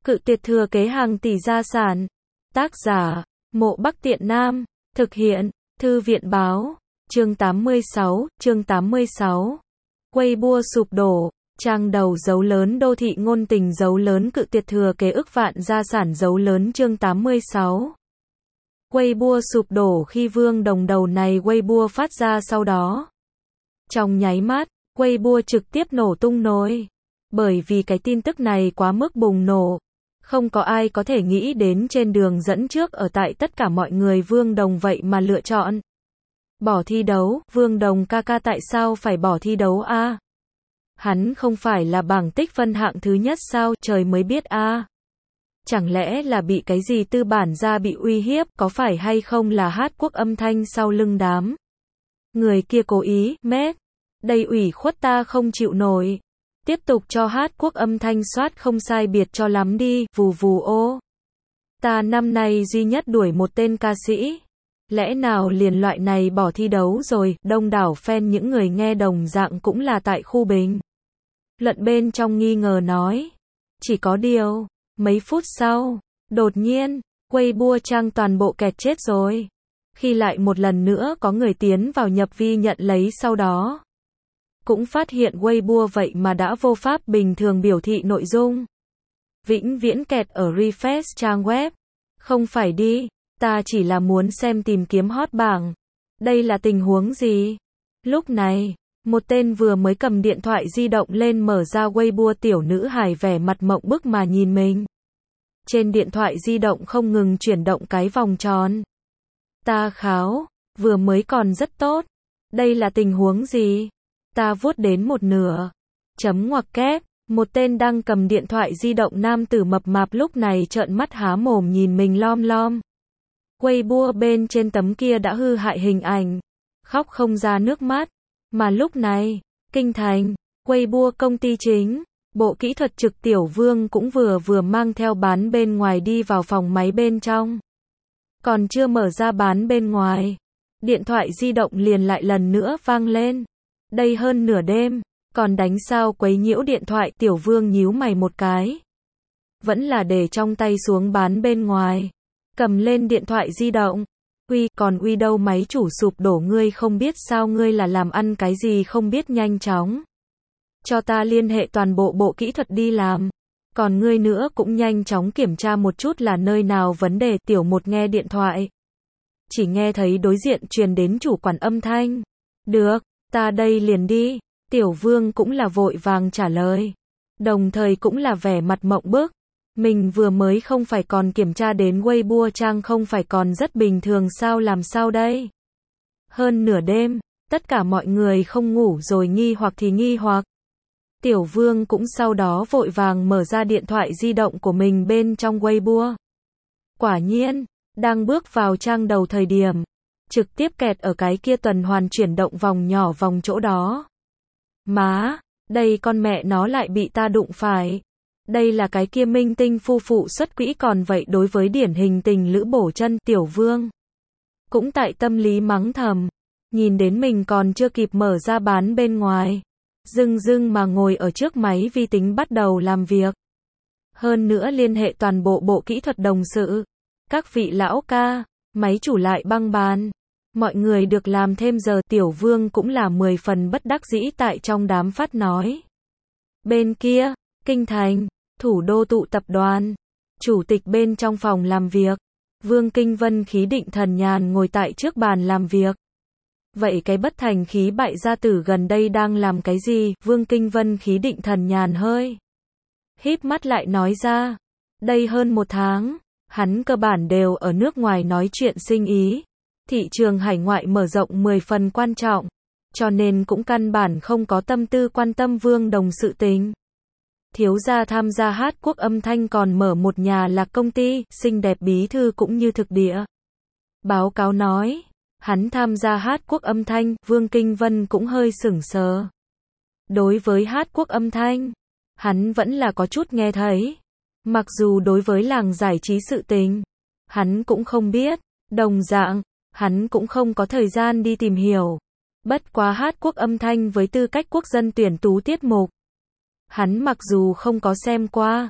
Cự tuyệt thừa kế hàng tỷ gia sản. Tác giả, Mộ Bắc Tiện Nam. Thực hiện, Thư viện báo. Chương 86. Weibo sụp đổ. Trang đầu dấu lớn đô thị ngôn tình dấu lớn cự tuyệt thừa kế ức vạn gia sản dấu lớn chương 86. Weibo sụp đổ khi Vương Đồng đầu này Weibo phát ra sau đó. Trong nháy mắt, Weibo trực tiếp nổ tung nổi. Bởi vì cái tin tức này quá mức bùng nổ. Không có ai có thể nghĩ đến trên đường dẫn trước ở tại tất cả mọi người Vương Đồng vậy mà lựa chọn bỏ thi đấu. Vương Đồng ca ca tại sao phải bỏ thi đấu a? Hắn không phải là bảng tích phân hạng thứ nhất sao, trời mới biết a. Chẳng lẽ là bị cái gì tư bản gia bị uy hiếp, có phải hay không là Hát Quốc âm thanh sau lưng đám người kia cố ý, mét. Đây ủy khuất ta không chịu nổi. Tiếp tục cho Hát Quốc âm thanh soát không sai biệt cho lắm đi, vù vù ô. Ta năm nay duy nhất đuổi một tên ca sĩ. Lẽ nào liền loại này bỏ thi đấu rồi, đông đảo fan những người nghe đồng dạng cũng là tại khu bình luận bên trong nghi ngờ nói. Chỉ có điều, mấy phút sau, đột nhiên, Weibo trang toàn bộ kẹt chết rồi. Khi lại một lần nữa có người tiến vào nhập vi nhận lấy sau đó. Cũng phát hiện Weibo vậy mà đã vô pháp bình thường biểu thị nội dung. Vĩnh viễn kẹt ở refresh trang web. Không phải đi, ta chỉ là muốn xem tìm kiếm hot bảng. Đây là tình huống gì? Lúc này, một tên vừa mới cầm điện thoại di động lên mở ra Weibo tiểu nữ hài vẻ mặt mộng bức mà nhìn mình. Trên điện thoại di động không ngừng chuyển động cái vòng tròn. Ta kháo, vừa mới còn rất tốt. Đây là tình huống gì? Ta vuốt đến một nửa. Chấm ngoặc kép, một tên đang cầm điện thoại di động nam tử mập mạp lúc này trợn mắt há mồm nhìn mình lom lom. Weibo bên trên tấm kia đã hư hại hình ảnh. Khóc không ra nước mắt. Mà lúc này, kinh thành, Weibo công ty chính, bộ kỹ thuật trực Tiểu Vương cũng vừa mang theo bán bên ngoài đi vào phòng máy bên trong. Còn chưa mở ra bán bên ngoài. Điện thoại di động liền lại lần nữa vang lên. Đây hơn nửa đêm, còn đánh sao quấy nhiễu điện thoại Tiểu Vương nhíu mày một cái. Vẫn là để trong tay xuống bán bên ngoài. Cầm lên điện thoại di động. Còn uy đâu máy chủ sụp đổ ngươi không biết sao ngươi là làm ăn cái gì không biết nhanh chóng. Cho ta liên hệ toàn bộ bộ kỹ thuật đi làm. Còn ngươi nữa cũng nhanh chóng kiểm tra một chút là nơi nào vấn đề. Tiểu một nghe điện thoại. Chỉ nghe thấy đối diện truyền đến chủ quản âm thanh. Được, ta đây liền đi. Tiểu Vương cũng là vội vàng trả lời. Đồng thời cũng là vẻ mặt mộng bức. Mình vừa mới không phải còn kiểm tra đến Weibo trang không phải còn rất bình thường sao làm sao đây? Hơn nửa đêm, tất cả mọi người không ngủ rồi nghi hoặc thì nghi hoặc. Tiểu Vương cũng sau đó vội vàng mở ra điện thoại di động của mình bên trong Weibo. Quả nhiên, đang bước vào trang đầu thời điểm, trực tiếp kẹt ở cái kia tuần hoàn chuyển động vòng nhỏ vòng chỗ đó. Má, đây con mẹ nó lại bị ta đụng phải. Đây là cái kia minh tinh phu phụ xuất quỹ còn vậy đối với điển hình tình lữ bổ chân Tiểu Vương. Cũng tại tâm lý mắng thầm. Nhìn đến mình còn chưa kịp mở ra bán bên ngoài. Dưng mà ngồi ở trước máy vi tính bắt đầu làm việc. Hơn nữa liên hệ toàn bộ bộ kỹ thuật đồng sự. Các vị lão ca, máy chủ lại băng bàn. Mọi người được làm thêm giờ Tiểu Vương cũng là 10 phần bất đắc dĩ tại trong đám phát nói. Bên kia, kinh thành, thủ đô tụ tập đoàn. Chủ tịch bên trong phòng làm việc. Vương Kinh Vân khí định thần nhàn ngồi tại trước bàn làm việc. Vậy cái bất thành khí bại gia tử gần đây đang làm cái gì? Vương Kinh Vân khí định thần nhàn hơi híp mắt lại nói ra. Đây hơn một tháng, hắn cơ bản đều ở nước ngoài nói chuyện sinh ý. Thị trường hải ngoại mở rộng 10 phần quan trọng. Cho nên cũng căn bản không có tâm tư quan tâm Vương Đồng sự tình. Thiếu gia tham gia Hát Quốc âm thanh còn mở một nhà lạc công ty, xinh đẹp bí thư cũng như thực địa. Báo cáo nói, hắn tham gia Hát Quốc âm thanh, Vương Kinh Vân cũng hơi sửng sờ. Đối với Hát Quốc âm thanh, hắn vẫn là có chút nghe thấy. Mặc dù đối với làng giải trí sự tình, hắn cũng không biết, đồng dạng, hắn cũng không có thời gian đi tìm hiểu. Bất quá Hát Quốc âm thanh với tư cách quốc dân tuyển tú tiết mục. Hắn mặc dù không có xem qua,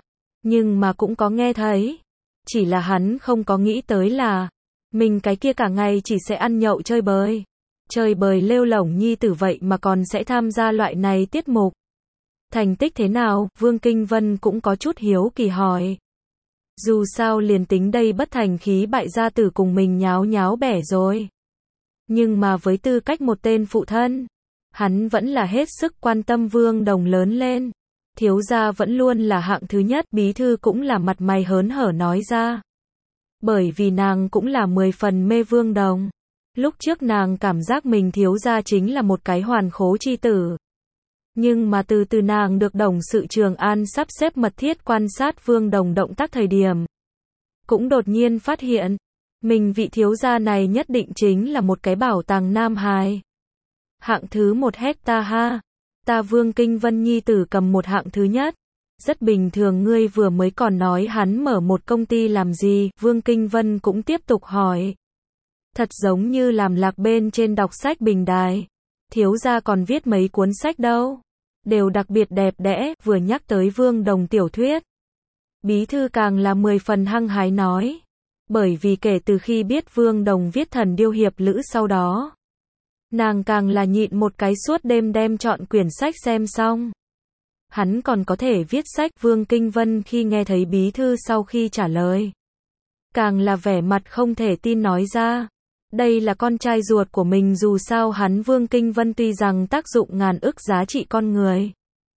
Nhưng mà cũng có nghe thấy. Chỉ là hắn không có nghĩ tới là mình cái kia cả ngày chỉ sẽ ăn nhậu chơi bời. Chơi bời lêu lổng nhi tử vậy mà còn sẽ tham gia loại này tiết mục. Thành tích thế nào, Vương Kinh Vân cũng có chút hiếu kỳ hỏi. Dù sao liền tính đây bất thành khí bại gia tử cùng mình nháo nháo bẻ rồi. Nhưng mà với tư cách một tên phụ thân, hắn vẫn là hết sức quan tâm Vương Đồng lớn lên. Thiếu gia vẫn luôn là hạng thứ nhất, bí thư cũng là mặt mày hớn hở nói ra. Bởi vì nàng cũng là 10 phần mê Vương Đồng. Lúc trước nàng cảm giác mình thiếu gia chính là một cái hoàn khố chi tử. Nhưng mà từ từ nàng được đồng sự Trường An sắp xếp mật thiết quan sát Vương Đồng động tác thời điểm. Cũng đột nhiên phát hiện, mình vị thiếu gia này nhất định chính là một cái bảo tàng nam hài. Hạng thứ 1 hecta ha. Ta Vương Kinh Vân nhi tử cầm một hạng thứ nhất. Rất bình thường, ngươi vừa mới còn nói hắn mở một công ty làm gì, Vương Kinh Vân cũng tiếp tục hỏi. Thật giống như làm lạc bên trên đọc sách bình đài. Thiếu gia còn viết mấy cuốn sách đâu. Đều đặc biệt đẹp đẽ, vừa nhắc tới Vương Đồng tiểu thuyết. Bí thư càng là 10 phần hăng hái nói. Bởi vì kể từ khi biết Vương Đồng viết Thần Điêu Hiệp Lữ sau đó, nàng càng là nhịn một cái suốt đêm đem chọn quyển sách xem xong. Hắn còn có thể viết sách. Vương Kinh Vân khi nghe thấy bí thư sau khi trả lời, càng là vẻ mặt không thể tin nói ra. Đây là con trai ruột của mình, dù sao hắn Vương Kinh Vân tuy rằng tác dụng ngàn ức giá trị con người.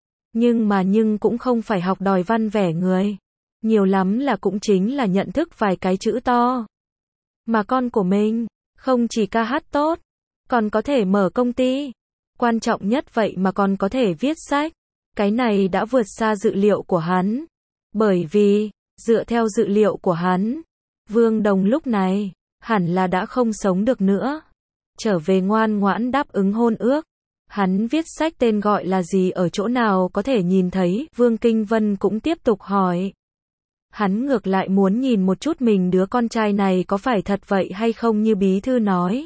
Nhưng cũng không phải học đòi văn vẻ người. Nhiều lắm là cũng chính là nhận thức vài cái chữ to. Mà con của mình, không chỉ ca hát tốt, còn có thể mở công ty. Quan trọng nhất vậy mà còn có thể viết sách. Cái này đã vượt xa dự liệu của hắn. Bởi vì, dựa theo dự liệu của hắn, Vương Đồng lúc này hẳn là đã không sống được nữa. Trở về ngoan ngoãn đáp ứng hôn ước. Hắn viết sách tên gọi là gì, ở chỗ nào có thể nhìn thấy? Vương Kinh Vân cũng tiếp tục hỏi. Hắn ngược lại muốn nhìn một chút mình đứa con trai này có phải thật vậy hay không như bí thư nói.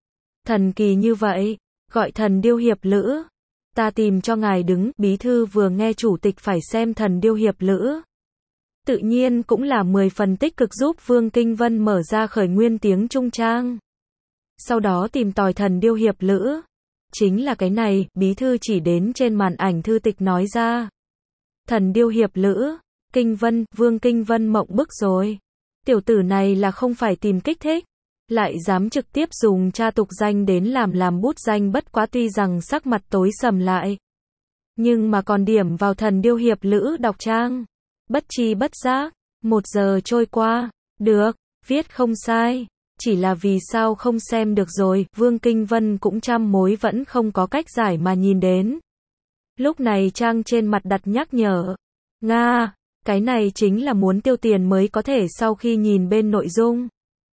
Thần kỳ như vậy, gọi Thần Điêu Hiệp Lữ. Ta tìm cho ngài đứng. Bí thư vừa nghe chủ tịch phải xem Thần Điêu Hiệp Lữ, tự nhiên cũng là 10 phần tích cực giúp Vương Kinh Vân mở ra khởi nguyên tiếng Trung Trang. Sau đó tìm tòi Thần Điêu Hiệp Lữ. Chính là cái này, bí thư chỉ đến trên màn ảnh thư tịch nói ra. Thần Điêu Hiệp Lữ. Kinh Vân, Vương Kinh Vân mộng bức rồi. Tiểu tử này là không phải tìm kích thích, lại dám trực tiếp dùng cha tục danh đến làm bút danh, bất quá tuy rằng sắc mặt tối sầm lại, nhưng mà còn điểm vào Thần Điêu Hiệp Lữ đọc trang. Bất chi bất giác, 1 giờ trôi qua. Được, viết không sai. Chỉ là vì sao không xem được rồi, Vương Kinh Vân cũng trăm mối vẫn không có cách giải mà nhìn đến. Lúc này trang trên mặt đặt nhắc nhở. Nga, cái này chính là muốn tiêu tiền mới có thể. Sau khi nhìn bên nội dung,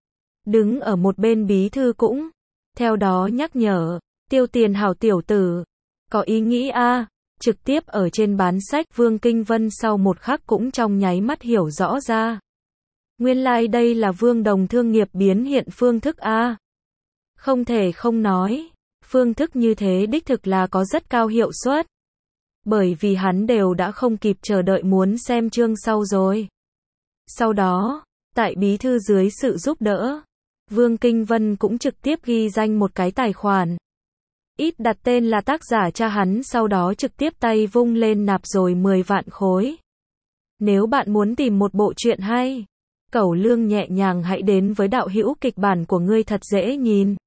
đứng ở một bên bí thư cũng theo đó nhắc nhở. Tiêu tiền hảo tiểu tử. Có ý nghĩ a. Trực tiếp ở trên bán sách. Vương Kinh Vân sau một khắc cũng trong nháy mắt hiểu rõ ra. Nguyên lai đây là Vương Đồng thương nghiệp biến hiện phương thức a. Không thể không nói, phương thức như thế đích thực là có rất cao hiệu suất. Bởi vì hắn đều đã không kịp chờ đợi muốn xem chương sau rồi. Sau đó, tại bí thư dưới sự giúp đỡ, Vương Kinh Vân cũng trực tiếp ghi danh một cái tài khoản. Ít đặt tên là tác giả cha hắn, sau đó trực tiếp tay vung lên nạp rồi 10 vạn khối. Nếu bạn muốn tìm một bộ truyện hay, cẩu lương nhẹ nhàng, hãy đến với Đạo Hữu Kịch Bản của ngươi thật dễ nhìn.